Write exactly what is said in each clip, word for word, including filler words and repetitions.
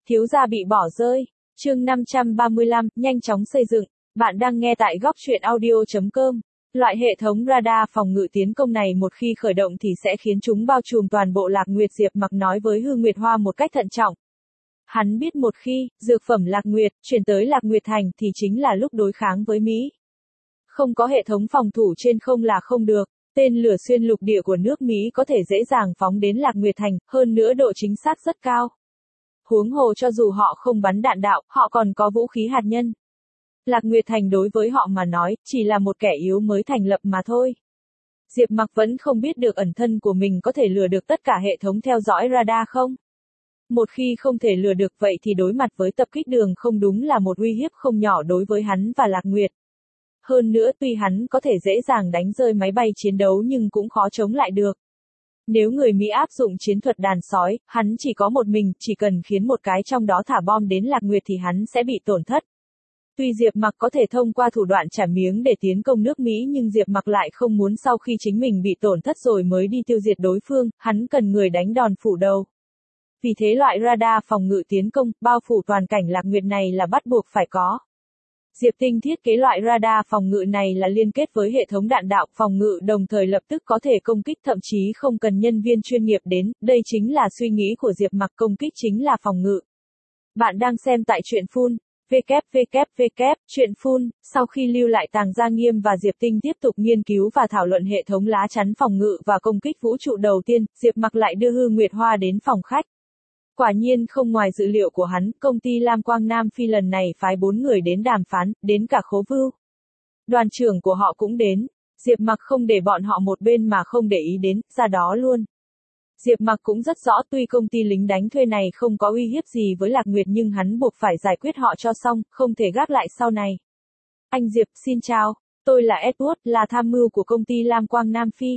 Thiếu gia bị bỏ rơi. Chương năm trăm ba mươi lăm, nhanh chóng xây dựng. Bạn đang nghe tại góc truyện audio chấm com. Loại hệ thống radar phòng ngự tiến công này một khi khởi động thì sẽ khiến chúng bao trùm toàn bộ Lạc Nguyệt. Diệp Mặc nói với Hư Nguyệt Hoa một cách thận trọng. Hắn biết một khi dược phẩm Lạc Nguyệt chuyển tới Lạc Nguyệt Thành thì chính là lúc đối kháng với Mỹ. Không có hệ thống phòng thủ trên không là không được. Tên lửa xuyên lục địa của nước Mỹ có thể dễ dàng phóng đến Lạc Nguyệt Thành, hơn nữa độ chính xác rất cao. Huống hồ cho dù họ không bắn đạn đạo, họ còn có vũ khí hạt nhân. Lạc Nguyệt Thành đối với họ mà nói, chỉ là một kẻ yếu mới thành lập mà thôi. Diệp Mặc vẫn không biết được ẩn thân của mình có thể lừa được tất cả hệ thống theo dõi radar không? Một khi không thể lừa được vậy thì đối mặt với tập kích đường không đúng là một uy hiếp không nhỏ đối với hắn và Lạc Nguyệt. Hơn nữa tuy hắn có thể dễ dàng đánh rơi máy bay chiến đấu nhưng cũng khó chống lại được. Nếu người Mỹ áp dụng chiến thuật đàn sói, hắn chỉ có một mình, chỉ cần khiến một cái trong đó thả bom đến Lạc Nguyệt thì hắn sẽ bị tổn thất. Tuy Diệp Mặc có thể thông qua thủ đoạn trả miếng để tiến công nước Mỹ nhưng Diệp Mặc lại không muốn sau khi chính mình bị tổn thất rồi mới đi tiêu diệt đối phương, hắn cần người đánh đòn phủ đầu. Vì thế loại radar phòng ngự tiến công, bao phủ toàn cảnh Lạc Nguyệt này là bắt buộc phải có. Diệp Tinh thiết kế loại radar phòng ngự này là liên kết với hệ thống đạn đạo phòng ngự đồng thời lập tức có thể công kích thậm chí không cần nhân viên chuyên nghiệp đến, đây chính là suy nghĩ của Diệp Mặc, công kích chính là phòng ngự. Bạn đang xem tại truyện Full, www, truyện Full, sau khi lưu lại Tàng Gia Nghiêm và Diệp Tinh tiếp tục nghiên cứu và thảo luận hệ thống lá chắn phòng ngự và công kích vũ trụ đầu tiên, Diệp Mặc lại đưa Hư Nguyệt Hoa đến phòng khách. Quả nhiên không ngoài dự liệu của hắn, công ty Lam Quang Nam Phi lần này phái bốn người đến đàm phán, đến cả Khố Vưu. Đoàn trưởng của họ cũng đến. Diệp Mặc không để bọn họ một bên mà không để ý đến, ra đó luôn. Diệp Mặc cũng rất rõ tuy công ty lính đánh thuê này không có uy hiếp gì với Lạc Nguyệt nhưng hắn buộc phải giải quyết họ cho xong, không thể gác lại sau này. Anh Diệp, xin chào, tôi là Edward, là tham mưu của công ty Lam Quang Nam Phi.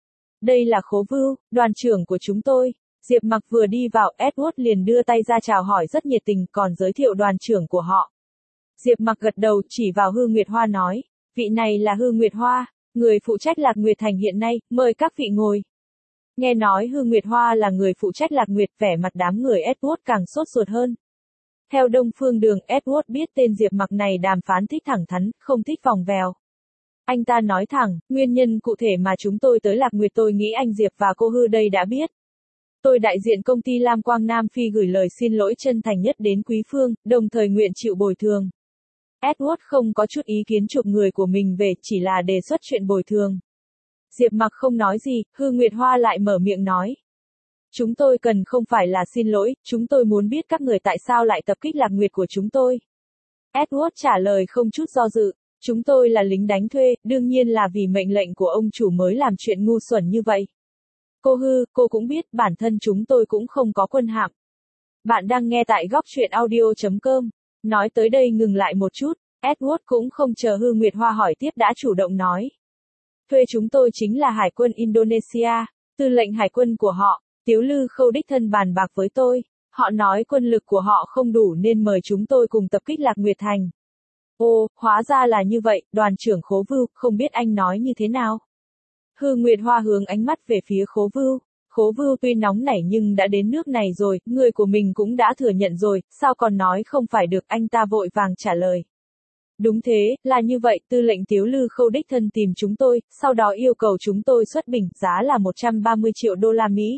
Đây là Khố Vưu, đoàn trưởng của chúng tôi. Diệp Mặc vừa đi vào, Edward liền đưa tay ra chào hỏi rất nhiệt tình, còn giới thiệu đoàn trưởng của họ. Diệp Mặc gật đầu, chỉ vào Hư Nguyệt Hoa nói, vị này là Hư Nguyệt Hoa, người phụ trách Lạc Nguyệt Thành hiện nay, mời các vị ngồi. Nghe nói Hư Nguyệt Hoa là người phụ trách Lạc Nguyệt, vẻ mặt đám người Edward càng sốt ruột hơn. Theo Đông Phương Đường, Edward biết tên Diệp Mặc này đàm phán thích thẳng thắn, không thích vòng vèo. Anh ta nói thẳng, nguyên nhân cụ thể mà chúng tôi tới Lạc Nguyệt tôi nghĩ anh Diệp và cô Hư đây đã biết. Tôi đại diện công ty Lam Quang Nam Phi gửi lời xin lỗi chân thành nhất đến Quý Phương, đồng thời nguyện chịu bồi thường. Edward không có chút ý kiến chụp người của mình về, chỉ là đề xuất chuyện bồi thường. Diệp Mặc không nói gì, Hư Nguyệt Hoa lại mở miệng nói. Chúng tôi cần không phải là xin lỗi, chúng tôi muốn biết các người tại sao lại tập kích Lạc Nguyệt của chúng tôi. Edward trả lời không chút do dự, chúng tôi là lính đánh thuê, đương nhiên là vì mệnh lệnh của ông chủ mới làm chuyện ngu xuẩn như vậy. Cô Hư, cô cũng biết bản thân chúng tôi cũng không có quân hạm. Bạn đang nghe tại góc truyện audio chấm com. Nói tới đây ngừng lại một chút, Edward cũng không chờ Hư Nguyệt Hoa hỏi tiếp đã chủ động nói. Thuê chúng tôi chính là Hải quân Indonesia, tư lệnh hải quân của họ, Tiếu Lư Khâu đích thân bàn bạc với tôi. Họ nói quân lực của họ không đủ nên mời chúng tôi cùng tập kích Lạc Nguyệt Thành. Ồ, hóa ra là như vậy, đoàn trưởng Khố Vưu, không biết anh nói như thế nào? Hư Nguyệt Hoa hướng ánh mắt về phía Khố Vưu. Khố Vưu tuy nóng nảy nhưng đã đến nước này rồi, người của mình cũng đã thừa nhận rồi, sao còn nói không phải được, anh ta vội vàng trả lời. Đúng thế, là như vậy, tư lệnh Tiếu Lư Khâu đích thân tìm chúng tôi, sau đó yêu cầu chúng tôi xuất binh, giá là một trăm ba mươi triệu đô la Mỹ.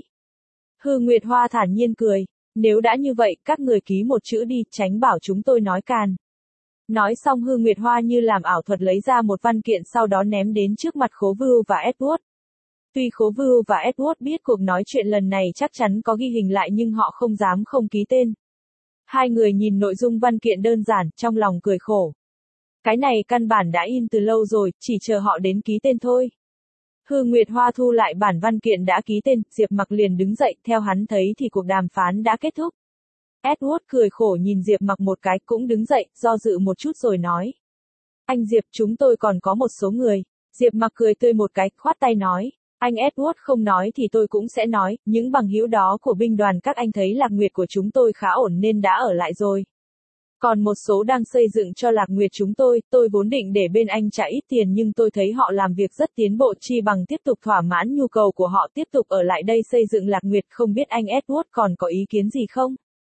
Hư Nguyệt Hoa thản nhiên cười, nếu đã như vậy, các người ký một chữ đi, tránh bảo chúng tôi nói càn. Nói xong Hư Nguyệt Hoa như làm ảo thuật lấy ra một văn kiện sau đó ném đến trước mặt Khố Vưu và Edward. Tuy Khố Vưu và Edward biết cuộc nói chuyện lần này chắc chắn có ghi hình lại nhưng họ không dám không ký tên. Hai người nhìn nội dung văn kiện đơn giản, trong lòng cười khổ. Cái này căn bản đã in từ lâu rồi, chỉ chờ họ đến ký tên thôi. Hư Nguyệt Hoa thu lại bản văn kiện đã ký tên, Diệp Mặc liền đứng dậy, theo hắn thấy thì cuộc đàm phán đã kết thúc. Edward cười khổ nhìn Diệp Mặc một cái cũng đứng dậy, do dự một chút rồi nói. Anh Diệp, chúng tôi còn có một số người. Diệp Mặc cười tươi một cái, khoát tay nói. Anh Edward không nói thì tôi cũng sẽ nói, những bằng hữu đó của binh đoàn các anh thấy Lạc Nguyệt của chúng tôi khá ổn nên đã ở lại rồi. Còn một số đang xây dựng cho Lạc Nguyệt chúng tôi, tôi vốn định để bên anh trả ít tiền nhưng tôi thấy họ làm việc rất tiến bộ, chi bằng tiếp tục thỏa mãn nhu cầu của họ tiếp tục ở lại đây xây dựng Lạc Nguyệt, không biết anh Edward còn có ý kiến gì không?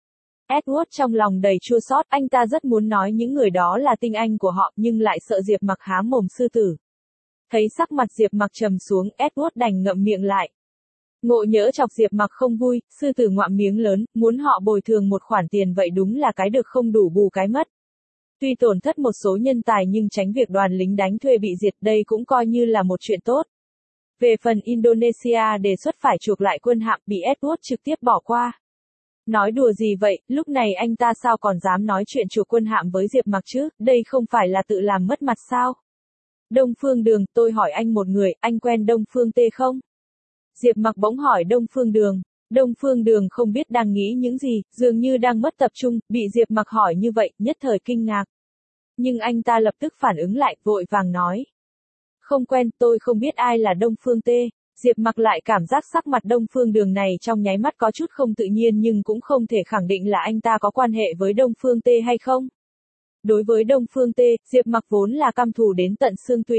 Edward trong lòng đầy chua xót, anh ta rất muốn nói những người đó là tinh anh của họ, nhưng lại sợ Diệp Mặc há mồm sư tử. Thấy sắc mặt Diệp Mặc trầm xuống, Edward đành ngậm miệng lại. Ngộ nhỡ chọc Diệp Mặc không vui, sư tử ngoạm miếng lớn, muốn họ bồi thường một khoản tiền vậy đúng là cái được không đủ bù cái mất. Tuy tổn thất một số nhân tài nhưng tránh việc đoàn lính đánh thuê bị diệt đây cũng coi như là một chuyện tốt. Về phần Indonesia đề xuất phải chuộc lại quân hạm bị Edward trực tiếp bỏ qua. Nói đùa gì vậy, lúc này anh ta sao còn dám nói chuyện chuộc quân hạm với Diệp Mặc chứ, đây không phải là tự làm mất mặt sao? Đông Phương Đường, tôi hỏi anh một người, anh quen Đông Phương Tê không? Diệp Mặc bỗng hỏi Đông Phương Đường. Đông Phương Đường không biết đang nghĩ những gì, dường như đang mất tập trung, bị Diệp Mặc hỏi như vậy, nhất thời kinh ngạc. Nhưng anh ta lập tức phản ứng lại, vội vàng nói. Không quen, tôi không biết ai là Đông Phương Tê. Diệp Mặc lại cảm giác sắc mặt Đông Phương Đường này trong nháy mắt có chút không tự nhiên nhưng cũng không thể khẳng định là anh ta có quan hệ với Đông Phương Tê hay không. Đối với Đông Phương Tê, Diệp Mặc vốn là căm thù đến tận xương tủy.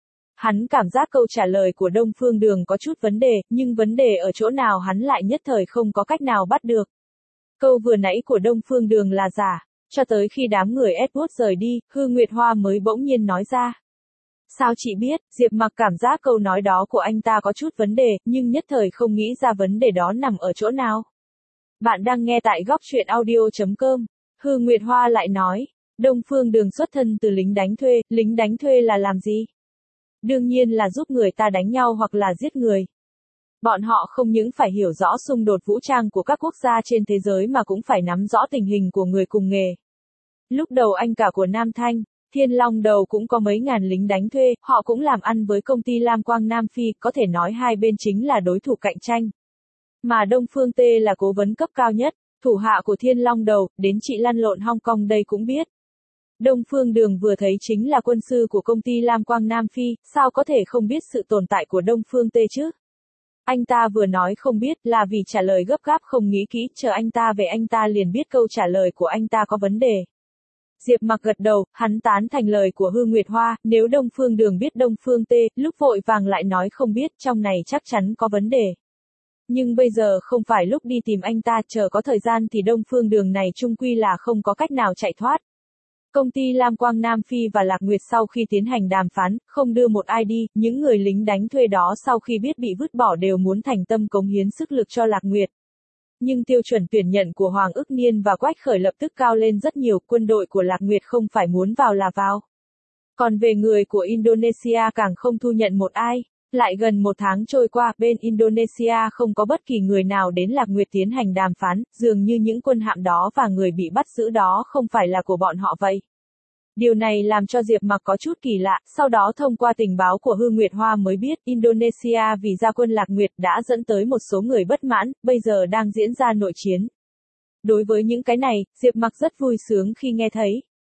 Hắn cảm giác câu trả lời của Đông Phương Đường có chút vấn đề, nhưng vấn đề ở chỗ nào hắn lại nhất thời không có cách nào bắt được. Câu vừa nãy của Đông Phương Đường là giả, cho tới khi đám người Edward rời đi, Hư Nguyệt Hoa mới bỗng nhiên nói ra. Sao chị biết, Diệp Mặc cảm giác câu nói đó của anh ta có chút vấn đề, nhưng nhất thời không nghĩ ra vấn đề đó nằm ở chỗ nào. Bạn đang nghe tại góc truyện audio chấm com. Hư Nguyệt Hoa lại nói, Đông Phương Đường xuất thân từ lính đánh thuê, lính đánh thuê là làm gì? Đương nhiên là giúp người ta đánh nhau hoặc là giết người. Bọn họ không những phải hiểu rõ xung đột vũ trang của các quốc gia trên thế giới mà cũng phải nắm rõ tình hình của người cùng nghề. Lúc đầu anh cả của Nam Thanh, Thiên Long Đầu cũng có mấy ngàn lính đánh thuê, họ cũng làm ăn với công ty Lam Quang Nam Phi, có thể nói hai bên chính là đối thủ cạnh tranh. Mà Đông Phương Tê là cố vấn cấp cao nhất, thủ hạ của Thiên Long Đầu, đến chị lăn lộn Hong Kong đây cũng biết. Đông Phương Đường vừa thấy chính là quân sư của công ty Lam Quang Nam Phi, sao có thể không biết sự tồn tại của Đông Phương Tê chứ? Anh ta vừa nói không biết là vì trả lời gấp gáp không nghĩ kỹ, chờ anh ta về anh ta liền biết câu trả lời của anh ta có vấn đề. Diệp Mặc gật đầu, hắn tán thành lời của Hư Nguyệt Hoa, nếu Đông Phương Đường biết Đông Phương Tê, lúc vội vàng lại nói không biết, trong này chắc chắn có vấn đề. Nhưng bây giờ không phải lúc đi tìm anh ta, chờ có thời gian thì Đông Phương Đường này chung quy là không có cách nào chạy thoát. Công ty Lam Quang Nam Phi và Lạc Nguyệt sau khi tiến hành đàm phán, không đưa một ai đi, những người lính đánh thuê đó sau khi biết bị vứt bỏ đều muốn thành tâm cống hiến sức lực cho Lạc Nguyệt. Nhưng tiêu chuẩn tuyển nhận của Hoàng Ức Niên và Quách Khởi lập tức cao lên rất nhiều, quân đội của Lạc Nguyệt không phải muốn vào là vào. Còn về người của Indonesia càng không thu nhận một ai. Lại gần một tháng trôi qua, bên Indonesia không có bất kỳ người nào đến Lạc Nguyệt tiến hành đàm phán, dường như những quân hạm đó và người bị bắt giữ đó không phải là của bọn họ vậy. Điều này làm cho Diệp Mặc có chút kỳ lạ, sau đó thông qua tình báo của Hư Nguyệt Hoa mới biết Indonesia vì ra quân Lạc Nguyệt đã dẫn tới một số người bất mãn, bây giờ đang diễn ra nội chiến. Đối với những cái này, Diệp Mặc rất vui sướng khi nghe thấy.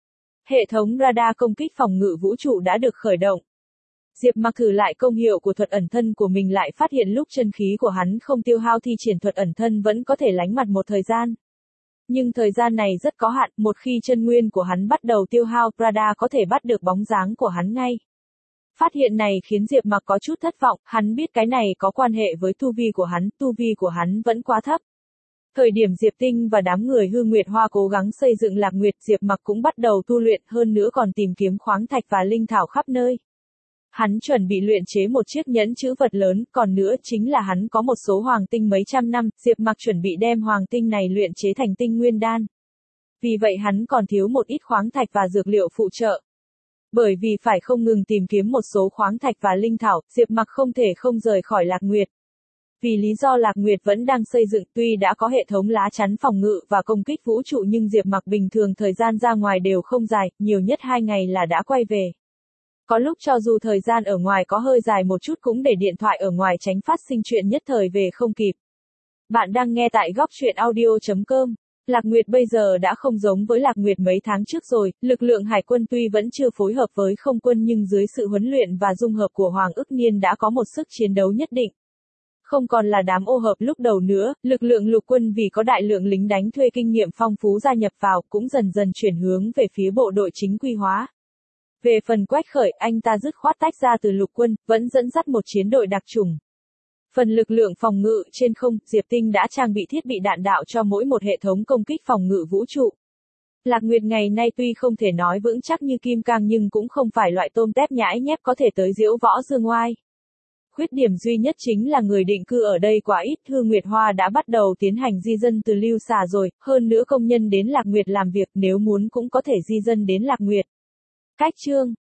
Hệ thống radar công kích phòng ngự vũ trụ đã được khởi động. Diệp Mặc thử lại công hiệu của thuật ẩn thân của mình lại phát hiện lúc chân khí của hắn không tiêu hao thi triển thuật ẩn thân vẫn có thể lánh mặt một thời gian. Nhưng thời gian này rất có hạn, một khi chân nguyên của hắn bắt đầu tiêu hao, radar có thể bắt được bóng dáng của hắn ngay. Phát hiện này khiến Diệp Mặc có chút thất vọng, hắn biết cái này có quan hệ với tu vi của hắn, tu vi của hắn vẫn quá thấp. Thời điểm Diệp Tinh và đám người Hư Nguyệt Hoa cố gắng xây dựng Lạc Nguyệt, Diệp Mặc cũng bắt đầu tu luyện, hơn nữa còn tìm kiếm khoáng thạch và linh thảo khắp nơi. Hắn chuẩn bị luyện chế một chiếc nhẫn chữ vật lớn, còn nữa chính là hắn có một số hoàng tinh mấy trăm năm, Diệp Mặc chuẩn bị đem hoàng tinh này luyện chế thành tinh nguyên đan. Vì vậy hắn còn thiếu một ít khoáng thạch và dược liệu phụ trợ. Bởi vì phải không ngừng tìm kiếm một số khoáng thạch và linh thảo, Diệp Mặc không thể không rời khỏi Lạc Nguyệt. Vì lý do Lạc Nguyệt vẫn đang xây dựng, tuy đã có hệ thống lá chắn phòng ngự và công kích vũ trụ nhưng Diệp Mặc bình thường thời gian ra ngoài đều không dài, nhiều nhất hai ngày là đã quay về. Có lúc cho dù thời gian ở ngoài có hơi dài một chút cũng để điện thoại ở ngoài tránh phát sinh chuyện nhất thời về không kịp. Bạn đang nghe tại góc truyện audio chấm com. Lạc Nguyệt bây giờ đã không giống với Lạc Nguyệt mấy tháng trước rồi, lực lượng hải quân tuy vẫn chưa phối hợp với không quân nhưng dưới sự huấn luyện và dung hợp của Hoàng Ức Niên đã có một sức chiến đấu nhất định. Không còn là đám ô hợp lúc đầu nữa, lực lượng lục quân vì có đại lượng lính đánh thuê kinh nghiệm phong phú gia nhập vào cũng dần dần chuyển hướng về phía bộ đội chính quy hóa. Về phần Quách Khởi, anh ta dứt khoát tách ra từ lục quân, vẫn dẫn dắt một chiến đội đặc chủng. Phần lực lượng phòng ngự trên không, Diệp Tinh đã trang bị thiết bị đạn đạo cho mỗi một hệ thống công kích phòng ngự vũ trụ. Lạc Nguyệt ngày nay tuy không thể nói vững chắc như kim cang nhưng cũng không phải loại tôm tép nhãi nhép có thể tới diễu võ dương oai. Khuyết điểm duy nhất chính là người định cư ở đây quá ít. Hương Nguyệt Hoa đã bắt đầu tiến hành di dân từ Lưu Xà rồi, hơn nữa công nhân đến Lạc Nguyệt làm việc nếu muốn cũng có thể di dân đến Lạc Nguyệt. Cách chương